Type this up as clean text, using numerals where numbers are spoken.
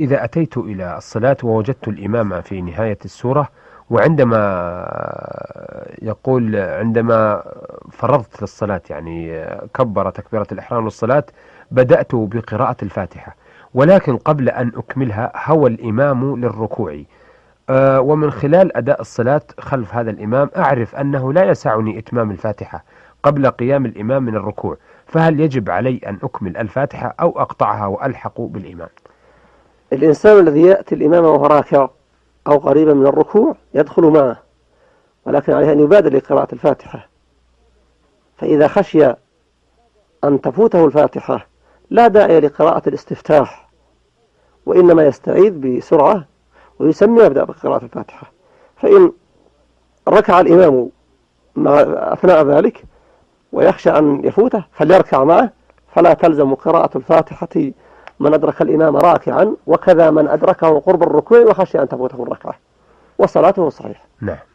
إذا أتيت إلى الصلاة ووجدت الإمام في نهاية السورة، وعندما يقول عندما فرضت للصلاة يعني كبر تكبيرة الإحرام للصلاة، بدأت بقراءة الفاتحة، ولكن قبل أن أكملها هوى الإمام للركوع، ومن خلال أداء الصلاة خلف هذا الإمام أعرف أنه لا يسعني إتمام الفاتحة قبل قيام الإمام من الركوع، فهل يجب علي أن أكمل الفاتحة أو أقطعها وألحق بالإمام؟ الإنسان الذي يأتي الإمام وهو راكع أو قريبا من الركوع يدخل معه، ولكن عليه أن يبادر لقراءة الفاتحة، فإذا خشي أن تفوته الفاتحة لا داعي لقراءة الاستفتاح، وإنما يستعيذ بسرعة ويسمي يبدأ بقراءة الفاتحة. فإن ركع الإمام أثناء ذلك ويخشى أن يفوته فليركع معه، فلا تلزم قراءة الفاتحة من أدرك الإمام راكعا، وكذا من أدركه قرب الركوع وخشي أن تفوته الركعة، وصلاته صحيحة. نعم.